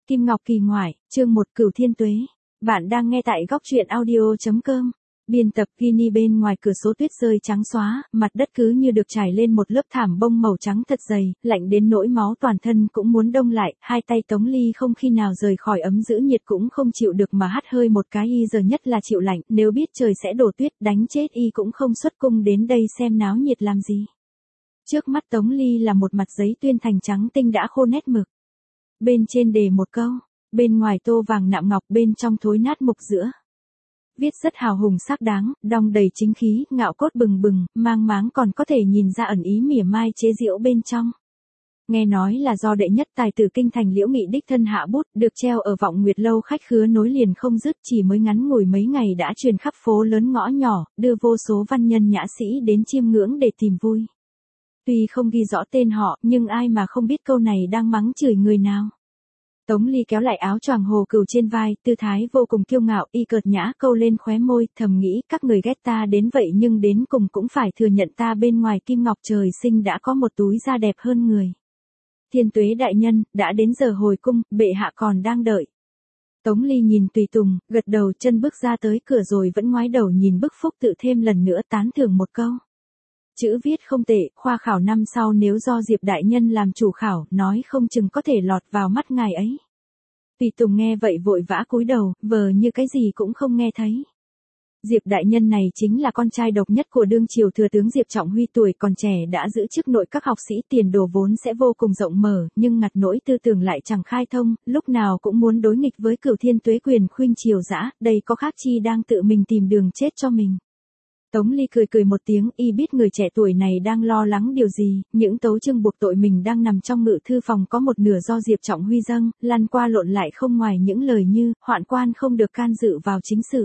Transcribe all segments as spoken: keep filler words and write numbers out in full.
Kim Ngọc Kỳ ngoại, chương một Cửu Thiên Tuế. Bạn đang nghe tại góc truyện audio chấm com. Biên tập Gini. Bên ngoài cửa số tuyết rơi trắng xóa, mặt đất cứ như được trải lên một lớp thảm bông màu trắng thật dày, lạnh đến nỗi máu toàn thân cũng muốn đông lại, hai tay Tống Ly không khi nào rời khỏi ấm giữ nhiệt cũng không chịu được mà hắt hơi một cái. Y giờ nhất là chịu lạnh, nếu biết trời sẽ đổ tuyết đánh chết y cũng không xuất cung đến đây xem náo nhiệt làm gì. Trước mắt Tống Ly là một mặt giấy tuyên thành trắng tinh đã khô nét mực. Bên trên đề một câu, bên ngoài tô vàng nạm ngọc, bên trong thối nát mục giữa. Viết rất hào hùng xác đáng, đong đầy chính khí, ngạo cốt bừng bừng, mang máng còn có thể nhìn ra ẩn ý mỉa mai chế giễu bên trong. Nghe nói là do đệ nhất tài tử kinh thành Liễu Nghị đích thân hạ bút, được treo ở Vọng Nguyệt lâu khách khứa nối liền không dứt, chỉ mới ngắn ngủi mấy ngày đã truyền khắp phố lớn ngõ nhỏ, đưa vô số văn nhân nhã sĩ đến chiêm ngưỡng để tìm vui. Tuy không ghi rõ tên họ, nhưng ai mà không biết câu này đang mắng chửi người nào. Tống Ly kéo lại áo choàng hồ cừu trên vai, tư thái vô cùng kiêu ngạo, y cợt nhã câu lên khóe môi, thầm nghĩ các người ghét ta đến vậy nhưng đến cùng cũng phải thừa nhận ta bên ngoài kim ngọc trời sinh đã có một túi da đẹp hơn người. Thiên Tuế đại nhân, đã đến giờ hồi cung, bệ hạ còn đang đợi. Tống Ly nhìn tùy tùng, gật đầu, chân bước ra tới cửa rồi vẫn ngoái đầu nhìn bức phúc tự thêm lần nữa tán thưởng một câu. Chữ viết không tệ, khoa khảo năm sau nếu do Diệp đại nhân làm chủ khảo, nói không chừng có thể lọt vào mắt ngài ấy. Tùy tùng nghe vậy vội vã cúi đầu, vờ như cái gì cũng không nghe thấy. Diệp đại nhân này chính là con trai độc nhất của đương triều thừa tướng Diệp Trọng Huy, tuổi còn trẻ đã giữ chức nội các học sĩ, tiền đồ vốn sẽ vô cùng rộng mở, nhưng ngặt nỗi tư tưởng lại chẳng khai thông, lúc nào cũng muốn đối nghịch với Cửu Thiên Tuế quyền khuynh triều dã, đây có khác chi đang tự mình tìm đường chết cho mình. Tống Ly cười cười một tiếng, y biết người trẻ tuổi này đang lo lắng điều gì, những tấu chương buộc tội mình đang nằm trong ngự thư phòng có một nửa do Diệp Trọng Huy dâng, lăn qua lộn lại không ngoài những lời như, hoạn quan không được can dự vào chính sự.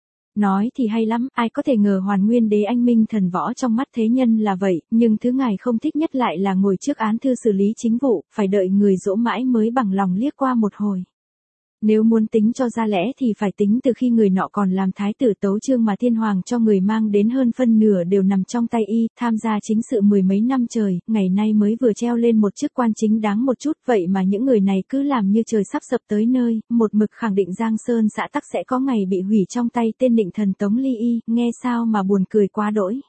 Nói thì hay lắm, ai có thể ngờ Hoàn Nguyên đế anh minh thần võ trong mắt thế nhân là vậy, nhưng thứ ngài không thích nhất lại là ngồi trước án thư xử lý chính vụ, phải đợi người dỗ mãi mới bằng lòng liếc qua một hồi. Nếu muốn tính cho ra lẽ thì phải tính từ khi người nọ còn làm thái tử, tấu chương mà thiên hoàng cho người mang đến hơn phân nửa đều nằm trong tay y, tham gia chính sự mười mấy năm trời, ngày nay mới vừa treo lên một chức quan chính đáng một chút, vậy mà những người này cứ làm như trời sắp sập tới nơi, một mực khẳng định Giang Sơn xã tắc sẽ có ngày bị hủy trong tay tên định thần Tống Ly y, nghe sao mà buồn cười quá đỗi.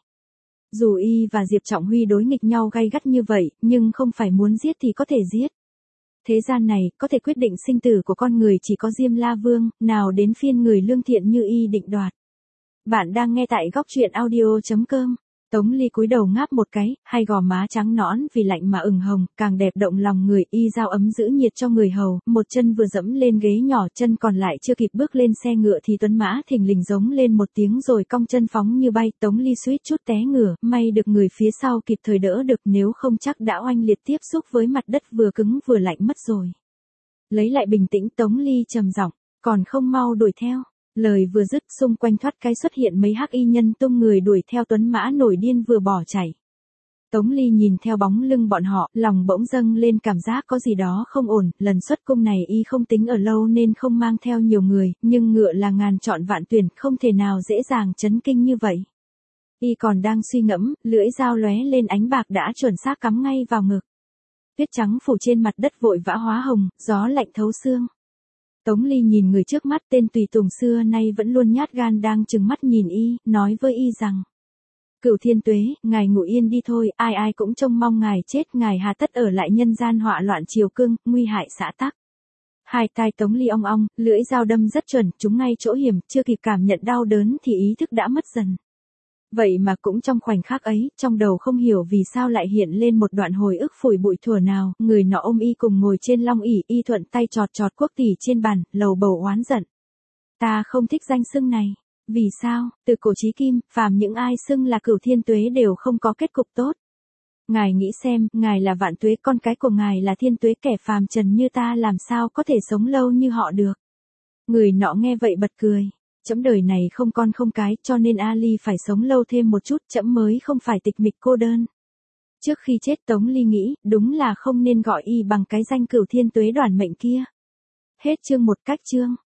Dù y và Diệp Trọng Huy đối nghịch nhau gay gắt như vậy, nhưng không phải muốn giết thì có thể giết. Thế gian này, có thể quyết định sinh tử của con người chỉ có Diêm La Vương, nào đến phiên người lương thiện như y định đoạt. Bạn đang nghe tại góc truyện audio chấm com. Tống Ly cúi đầu ngáp một cái, hai gò má trắng nõn vì lạnh mà ửng hồng, càng đẹp động lòng người. Y giao ấm giữ nhiệt cho người hầu, một chân vừa dẫm lên ghế nhỏ, chân còn lại chưa kịp bước lên xe ngựa thì tuấn mã thình lình giống lên một tiếng rồi cong chân phóng như bay. Tống Ly suýt chút té ngửa, may được người phía sau kịp thời đỡ được, nếu không chắc đã oanh liệt tiếp xúc với mặt đất vừa cứng vừa lạnh mất rồi. Lấy lại bình tĩnh, Tống Ly trầm giọng, còn không mau đuổi theo. Lời vừa dứt, xung quanh thoát cái xuất hiện mấy hắc y nhân tung người đuổi theo tuấn mã nổi điên vừa bỏ chạy. Tống Ly nhìn theo bóng lưng bọn họ, lòng bỗng dâng lên cảm giác có gì đó không ổn, lần xuất cung này y không tính ở lâu nên không mang theo nhiều người, nhưng ngựa là ngàn chọn vạn tuyển, không thể nào dễ dàng chấn kinh như vậy. Y còn đang suy ngẫm, lưỡi dao lóe lên ánh bạc đã chuẩn xác cắm ngay vào ngực. Tuyết trắng phủ trên mặt đất vội vã hóa hồng, gió lạnh thấu xương. Tống Ly nhìn người trước mắt, tên tùy tùng xưa nay vẫn luôn nhát gan đang trừng mắt nhìn y, nói với y rằng: Cửu Thiên Tuế, ngài ngủ yên đi thôi, ai ai cũng trông mong ngài chết, ngài hà tất ở lại nhân gian họa loạn triều cương, nguy hại xã tắc. Hai tai Tống Ly ong ong, lưỡi dao đâm rất chuẩn, trúng ngay chỗ hiểm, chưa kịp cảm nhận đau đớn thì ý thức đã mất dần. Vậy mà cũng trong khoảnh khắc ấy, trong đầu không hiểu vì sao lại hiện lên một đoạn hồi ức phủi bụi thuở nào, người nọ ôm y cùng ngồi trên long ỷ, y thuận tay chọt chọt quốc tỷ trên bàn, lầu bầu oán giận. Ta không thích danh xưng này. Vì sao, từ cổ chí kim, phàm những ai xưng là Cửu Thiên Tuế đều không có kết cục tốt. Ngài nghĩ xem, ngài là Vạn Tuế, con cái của ngài là Thiên Tuế, kẻ phàm trần như ta làm sao có thể sống lâu như họ được. Người nọ nghe vậy bật cười. Trẫm đời này không con không cái, cho nên Ali phải sống lâu thêm một chút, trẫm mới không phải tịch mịch cô đơn. Trước khi chết Tống Ly nghĩ, đúng là không nên gọi y bằng cái danh Cửu Thiên Tuế đoản mệnh kia. Hết chương một. Cách chương